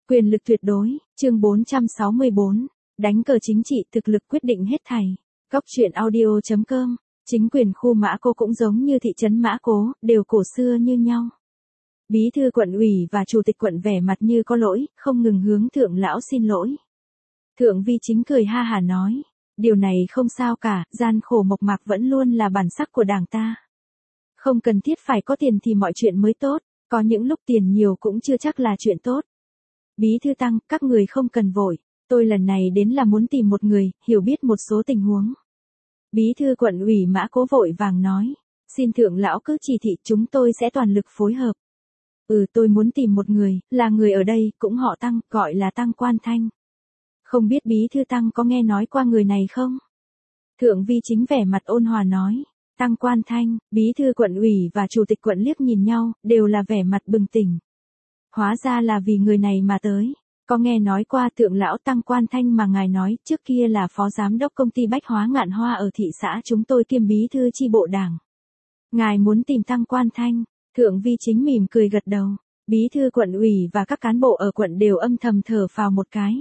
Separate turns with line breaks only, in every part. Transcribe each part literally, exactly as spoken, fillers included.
Quyền lực tuyệt đối, chương bốn trăm sáu mươi bốn, đánh cờ chính trị thực lực quyết định hết thảy. Góc truyện audio chấm com, chính quyền khu Mã Cố cũng giống như thị trấn Mã Cố, đều cổ xưa như nhau. Bí thư quận ủy và chủ tịch quận vẻ mặt như có lỗi, không ngừng hướng thượng lão xin lỗi. Thượng Vi Chính cười ha hả nói, điều này không sao cả, gian khổ mộc mạc vẫn luôn là bản sắc của đảng ta. Không cần thiết phải có tiền thì mọi chuyện mới tốt, có những lúc tiền nhiều cũng chưa chắc là chuyện tốt. Bí thư Tăng, các người không cần vội, tôi lần này đến là muốn tìm một người, hiểu biết một số tình huống. Bí thư quận ủy Mã Cố vội vàng nói, xin thượng lão cứ chỉ thị chúng tôi sẽ toàn lực phối hợp. Ừ, tôi muốn tìm một người, là người ở đây, cũng họ Tăng, gọi là Tăng Quan Thanh. Không biết bí thư Tăng có nghe nói qua người này không? Thượng Vi Chính vẻ mặt ôn hòa nói, Tăng Quan Thanh, bí thư quận ủy và chủ tịch quận liếc nhìn nhau, đều là vẻ mặt bừng tỉnh. Hóa ra là vì người này mà tới. Có nghe nói qua thượng lão Tăng Quan Thanh mà ngài nói trước kia là phó giám đốc công ty bách hóa Ngạn Hoa ở thị xã chúng tôi kiêm bí thư chi bộ đảng. Ngài muốn tìm Tăng Quan Thanh, Thượng Vi Chính mỉm cười gật đầu, bí thư quận ủy và các cán bộ ở quận đều âm thầm thở phào một cái.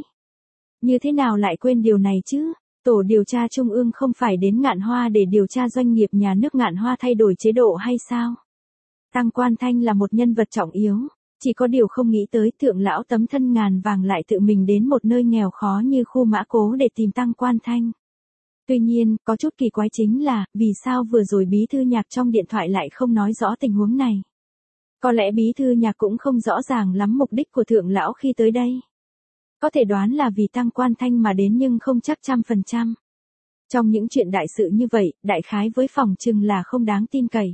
Như thế nào lại quên điều này chứ? Tổ điều tra trung ương không phải đến Ngạn Hoa để điều tra doanh nghiệp nhà nước Ngạn Hoa thay đổi chế độ hay sao? Tăng Quan Thanh là một nhân vật trọng yếu. Chỉ có điều không nghĩ tới thượng lão tấm thân ngàn vàng lại tự mình đến một nơi nghèo khó như khu Mã Cố để tìm Tăng Quan Thanh. Tuy nhiên, có chút kỳ quái chính là, vì sao vừa rồi bí thư Nhạc trong điện thoại lại không nói rõ tình huống này. Có lẽ bí thư Nhạc cũng không rõ ràng lắm mục đích của thượng lão khi tới đây. Có thể đoán là vì Tăng Quan Thanh mà đến nhưng không chắc trăm phần trăm. Trong những chuyện đại sự như vậy, đại khái với phòng chừng là không đáng tin cậy.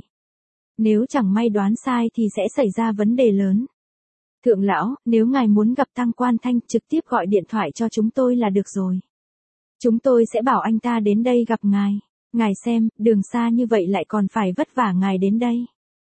Nếu chẳng may đoán sai thì sẽ xảy ra vấn đề lớn. Thượng lão, nếu ngài muốn gặp Tăng Quan Thanh trực tiếp gọi điện thoại cho chúng tôi là được rồi. Chúng tôi sẽ bảo anh ta đến đây gặp ngài. Ngài xem, đường xa như vậy lại còn phải vất vả ngài đến đây.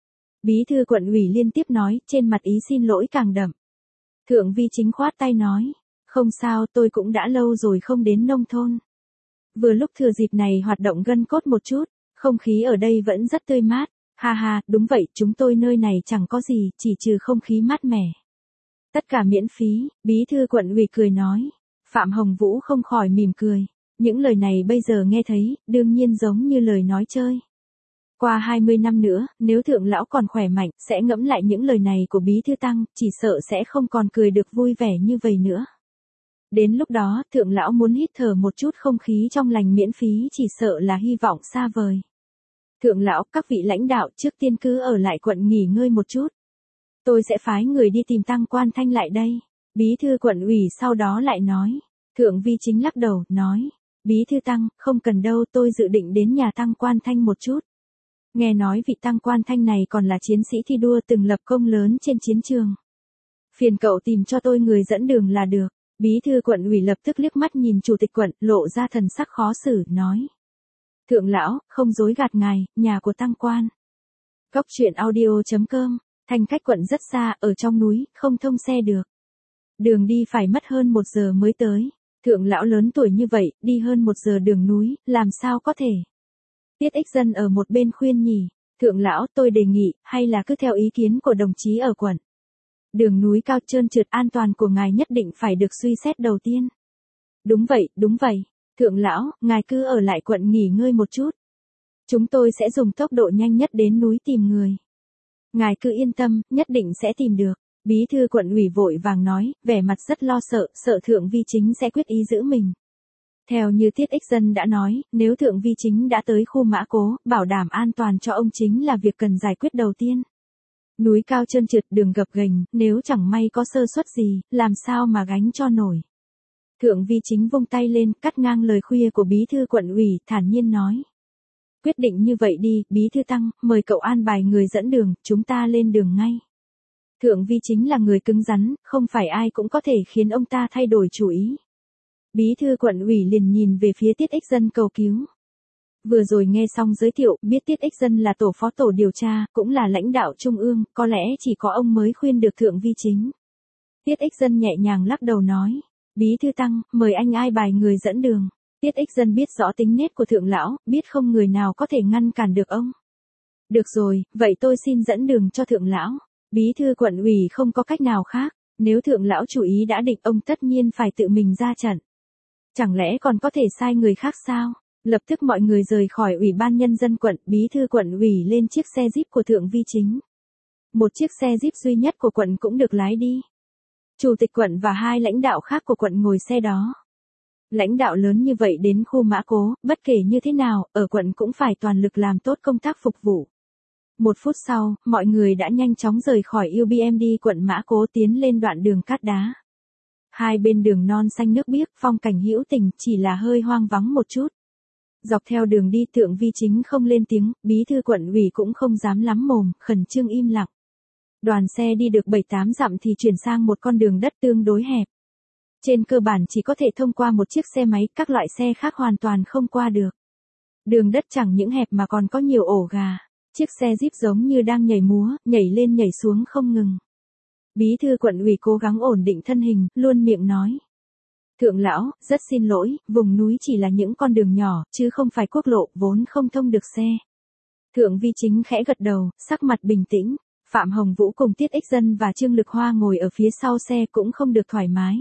Bí thư quận ủy liên tiếp nói, trên mặt ý xin lỗi càng đậm. Thượng Vi Chính khoát tay nói, không sao, tôi cũng đã lâu rồi không đến nông thôn. Vừa lúc thừa dịp này hoạt động gân cốt một chút, không khí ở đây vẫn rất tươi mát. Ha ha, đúng vậy, chúng tôi nơi này chẳng có gì, chỉ trừ không khí mát mẻ. Tất cả miễn phí, bí thư quận ủy cười nói. Phạm Hồng Vũ không khỏi mỉm cười. Những lời này bây giờ nghe thấy, đương nhiên giống như lời nói chơi. Qua hai mươi năm nữa, nếu thượng lão còn khỏe mạnh, sẽ ngẫm lại những lời này của bí thư Tăng, chỉ sợ sẽ không còn cười được vui vẻ như vậy nữa. Đến lúc đó, thượng lão muốn hít thở một chút không khí trong lành miễn phí chỉ sợ là hy vọng xa vời. Thượng lão, các vị lãnh đạo trước tiên cứ ở lại quận nghỉ ngơi một chút. Tôi sẽ phái người đi tìm Tăng Quan Thanh lại đây. Bí thư quận ủy sau đó lại nói. Thượng Vi Chính lắc đầu, nói. Bí thư Tăng, không cần đâu, tôi dự định đến nhà Tăng Quan Thanh một chút. Nghe nói vị Tăng Quan Thanh này còn là chiến sĩ thi đua từng lập công lớn trên chiến trường. Phiền cậu tìm cho tôi người dẫn đường là được. Bí thư quận ủy lập tức liếc mắt nhìn chủ tịch quận, lộ ra thần sắc khó xử, nói. Thượng lão, không dối gạt ngài, nhà của Tăng Quan. Góc truyện audio chấm com, Thanh cách quận rất xa, ở trong núi, không thông xe được. Đường đi phải mất hơn một giờ mới tới. Thượng lão lớn tuổi như vậy, đi hơn một giờ đường núi, làm sao có thể. Tiết Ích Dân ở một bên khuyên nhỉ, thượng lão tôi đề nghị, hay là cứ theo ý kiến của đồng chí ở quận. Đường núi cao trơn trượt an toàn của ngài nhất định phải được suy xét đầu tiên. Đúng vậy, đúng vậy. Thượng lão, ngài cứ ở lại quận nghỉ ngơi một chút. Chúng tôi sẽ dùng tốc độ nhanh nhất đến núi tìm người. Ngài cứ yên tâm, nhất định sẽ tìm được. Bí thư quận ủy vội vàng nói, vẻ mặt rất lo sợ, sợ Thượng Vi Chính sẽ quyết ý giữ mình. Theo như Tiết Ích Dân đã nói, nếu Thượng Vi Chính đã tới khu Mã Cố, bảo đảm an toàn cho ông chính là việc cần giải quyết đầu tiên. Núi cao trơn trượt, đường gập ghềnh, nếu chẳng may có sơ suất gì, làm sao mà gánh cho nổi. Thượng Vi Chính vung tay lên, cắt ngang lời khuya của bí thư quận ủy, thản nhiên nói. Quyết định như vậy đi, bí thư Tăng, mời cậu an bài người dẫn đường, chúng ta lên đường ngay. Thượng Vi Chính là người cứng rắn, không phải ai cũng có thể khiến ông ta thay đổi chủ ý. Bí thư quận ủy liền nhìn về phía Tiết Ích Dân cầu cứu. Vừa rồi nghe xong giới thiệu, biết Tiết Ích Dân là tổ phó tổ điều tra, cũng là lãnh đạo trung ương, có lẽ chỉ có ông mới khuyên được Thượng Vi Chính. Tiết Ích Dân nhẹ nhàng lắc đầu nói. Bí thư Tăng, mời anh ai bài người dẫn đường. Tiết Ích Dân biết rõ tính nết của thượng lão, biết không người nào có thể ngăn cản được ông. Được rồi, vậy tôi xin dẫn đường cho thượng lão. Bí thư quận ủy không có cách nào khác, Nếu thượng lão chủ ý đã định, ông tất nhiên phải tự mình ra trận. Chẳng lẽ còn có thể sai người khác sao? Lập tức mọi người rời khỏi Ủy ban Nhân dân quận, bí thư quận ủy lên chiếc xe Jeep của Thượng Vi Chính. Một chiếc xe Jeep duy nhất của quận cũng được lái đi. Chủ tịch quận và hai lãnh đạo khác của quận ngồi xe đó. Lãnh đạo lớn như vậy đến khu Mã Cố, bất kể như thế nào, ở quận cũng phải toàn lực làm tốt công tác phục vụ. Một phút sau, mọi người đã nhanh chóng rời khỏi u bê em đê quận Mã Cố tiến lên đoạn đường cát đá. Hai bên đường non xanh nước biếc, phong cảnh hữu tình, chỉ là hơi hoang vắng một chút. Dọc theo đường đi, Thượng Vi Chính không lên tiếng, bí thư quận ủy cũng không dám lắm mồm, khẩn trương im lặng. Đoàn xe đi được bảy tám dặm thì chuyển sang một con đường đất tương đối hẹp. Trên cơ bản chỉ có thể thông qua một chiếc xe máy, các loại xe khác hoàn toàn không qua được. Đường đất chẳng những hẹp mà còn có nhiều ổ gà. Chiếc xe Jeep giống như đang nhảy múa, nhảy lên nhảy xuống không ngừng. Bí thư quận ủy cố gắng ổn định thân hình, luôn miệng nói. Thượng lão, rất xin lỗi, vùng núi chỉ là những con đường nhỏ, chứ không phải quốc lộ, vốn không thông được xe. Thượng Vi Chính khẽ gật đầu, sắc mặt bình tĩnh. Phạm Hồng Vũ cùng Tiết Ích Dân và Trương Lực Hoa ngồi ở phía sau xe cũng không được thoải mái.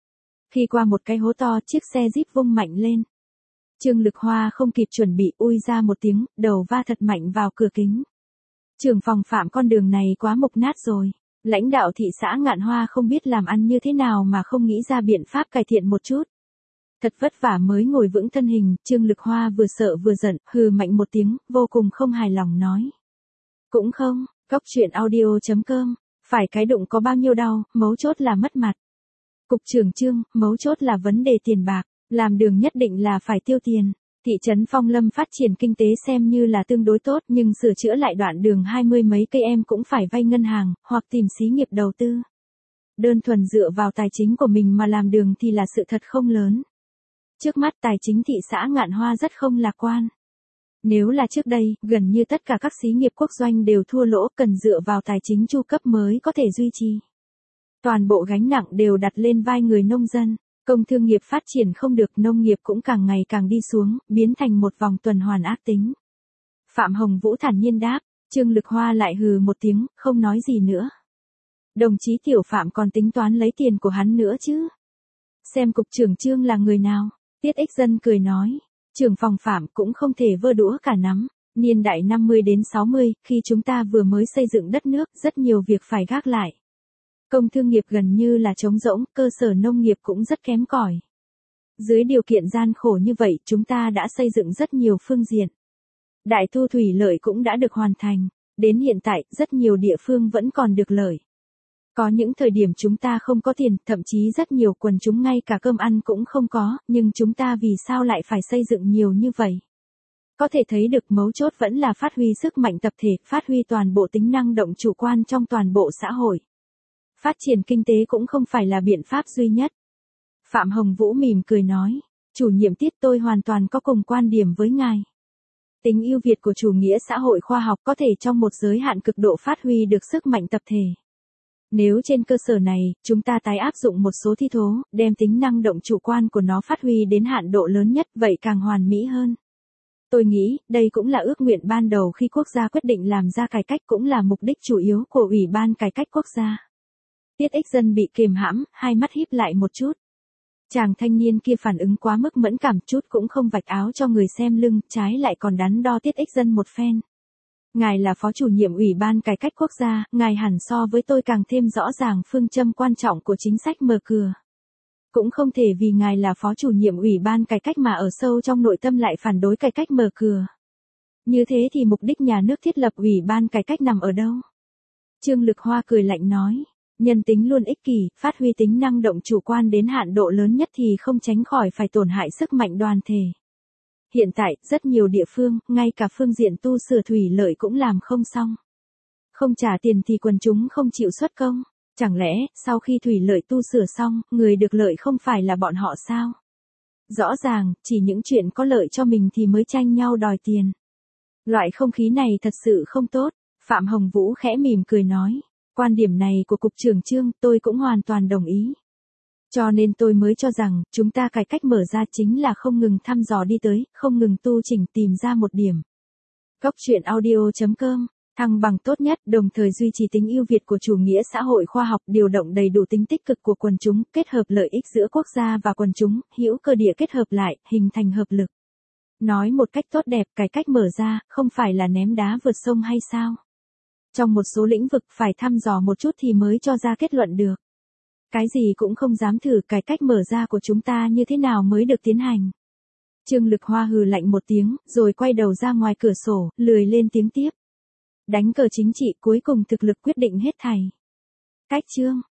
Khi qua một cái hố to, chiếc xe Jeep vung mạnh lên. Trương Lực Hoa không kịp chuẩn bị, ui ra một tiếng, đầu va thật mạnh vào cửa kính. Trưởng phòng Phạm, con đường này quá mục nát rồi. Lãnh đạo thị xã Ngạn Hoa không biết làm ăn như thế nào mà không nghĩ ra biện pháp cải thiện một chút. Thật vất vả mới ngồi vững thân hình, Trương Lực Hoa vừa sợ vừa giận, hừ mạnh một tiếng, vô cùng không hài lòng nói. Cũng không, Cóc truyện audio chấm com, phải cái đụng có bao nhiêu đau, mấu chốt là mất mặt. Cục trưởng Trương, mấu chốt là vấn đề tiền bạc, làm đường nhất định là phải tiêu tiền. Thị trấn Phong Lâm phát triển kinh tế xem như là tương đối tốt, nhưng sửa chữa lại đoạn đường hai mươi mấy cây em cũng phải vay ngân hàng, hoặc tìm xí nghiệp đầu tư. Đơn thuần dựa vào tài chính của mình mà làm đường thì là sự thật không lớn. Trước mắt tài chính thị xã Ngạn Hoa rất không lạc quan. Nếu là trước đây, gần như tất cả các xí nghiệp quốc doanh đều thua lỗ, cần dựa vào tài chính chu cấp mới có thể duy trì. Toàn bộ gánh nặng đều đặt lên vai người nông dân. Công thương nghiệp phát triển không được, nông nghiệp cũng càng ngày càng đi xuống, biến thành một vòng tuần hoàn ác tính. Phạm Hồng Vũ thản nhiên đáp, Trương Lực Hoa lại hừ một tiếng, không nói gì nữa. Đồng chí Tiểu Phạm còn tính toán lấy tiền của hắn nữa chứ? Xem cục trưởng Trương là người nào? Tiết Ích Dân cười nói, trưởng phòng Phạm cũng không thể vơ đũa cả nắm. Niên đại năm mươi đến sáu mươi, khi chúng ta vừa mới xây dựng đất nước, rất nhiều việc phải gác lại. Công thương nghiệp gần như là trống rỗng, cơ sở nông nghiệp cũng rất kém cỏi. Dưới điều kiện gian khổ như vậy, chúng ta đã xây dựng rất nhiều phương diện. Đại thu thủy lợi cũng đã được hoàn thành. Đến hiện tại, rất nhiều địa phương vẫn còn được lợi. Có những thời điểm chúng ta không có tiền, thậm chí rất nhiều quần chúng ngay cả cơm ăn cũng không có, nhưng chúng ta vì sao lại phải xây dựng nhiều như vậy? Có thể thấy được mấu chốt vẫn là phát huy sức mạnh tập thể, phát huy toàn bộ tính năng động chủ quan trong toàn bộ xã hội. Phát triển kinh tế cũng không phải là biện pháp duy nhất. Phạm Hồng Vũ mỉm cười nói, chủ nhiệm Tiết, tôi hoàn toàn có cùng quan điểm với ngài. Tính ưu việt của chủ nghĩa xã hội khoa học có thể trong một giới hạn cực độ phát huy được sức mạnh tập thể. Nếu trên cơ sở này, chúng ta tái áp dụng một số thi thố, đem tính năng động chủ quan của nó phát huy đến hạn độ lớn nhất, vậy càng hoàn mỹ hơn. Tôi nghĩ, đây cũng là ước nguyện ban đầu khi quốc gia quyết định làm ra cải cách, cũng là mục đích chủ yếu của Ủy ban Cải cách Quốc gia. Tiết Ích Dân bị kiềm hãm, hai mắt híp lại một chút. Chàng thanh niên kia phản ứng quá mức mẫn cảm, chút cũng không vạch áo cho người xem lưng, trái lại còn đắn đo Tiết Ích Dân một phen. Ngài là phó chủ nhiệm Ủy ban Cải cách Quốc gia, ngài hẳn so với tôi càng thêm rõ ràng phương châm quan trọng của chính sách mở cửa. Cũng không thể vì ngài là phó chủ nhiệm Ủy ban Cải cách mà ở sâu trong nội tâm lại phản đối cải cách mở cửa. Như thế thì mục đích nhà nước thiết lập Ủy ban Cải cách nằm ở đâu? Trương Lực Hoa cười lạnh nói. Nhân tính luôn ích kỷ, phát huy tính năng động chủ quan đến hạn độ lớn nhất thì không tránh khỏi phải tổn hại sức mạnh đoàn thể. Hiện tại, rất nhiều địa phương, ngay cả phương diện tu sửa thủy lợi cũng làm không xong. Không trả tiền thì quần chúng không chịu xuất công. Chẳng lẽ, sau khi thủy lợi tu sửa xong, người được lợi không phải là bọn họ sao? Rõ ràng, chỉ những chuyện có lợi cho mình thì mới tranh nhau đòi tiền. Loại không khí này thật sự không tốt. Phạm Hồng Vũ khẽ mỉm cười nói. Quan điểm này của Cục trưởng Trương, tôi cũng hoàn toàn đồng ý. Cho nên tôi mới cho rằng, chúng ta cải cách mở ra chính là không ngừng thăm dò đi tới, không ngừng tu chỉnh tìm ra một điểm. Cóc truyện audio chấm com Thăng bằng tốt nhất, đồng thời duy trì tính ưu việt của chủ nghĩa xã hội khoa học, điều động đầy đủ tính tích cực của quần chúng, kết hợp lợi ích giữa quốc gia và quần chúng, hữu cơ địa kết hợp lại, hình thành hợp lực. Nói một cách tốt đẹp, cải cách mở ra, không phải là ném đá vượt sông hay sao? Trong một số lĩnh vực phải thăm dò một chút thì mới cho ra kết luận được. Cái gì cũng không dám thử, cải cách mở ra của chúng ta như thế nào mới được tiến hành. Trương Lực Hoa hừ lạnh một tiếng, rồi quay đầu ra ngoài cửa sổ, lười lên tiếng tiếp. Đánh cờ chính trị, cuối cùng thực lực quyết định hết thảy. Cách chương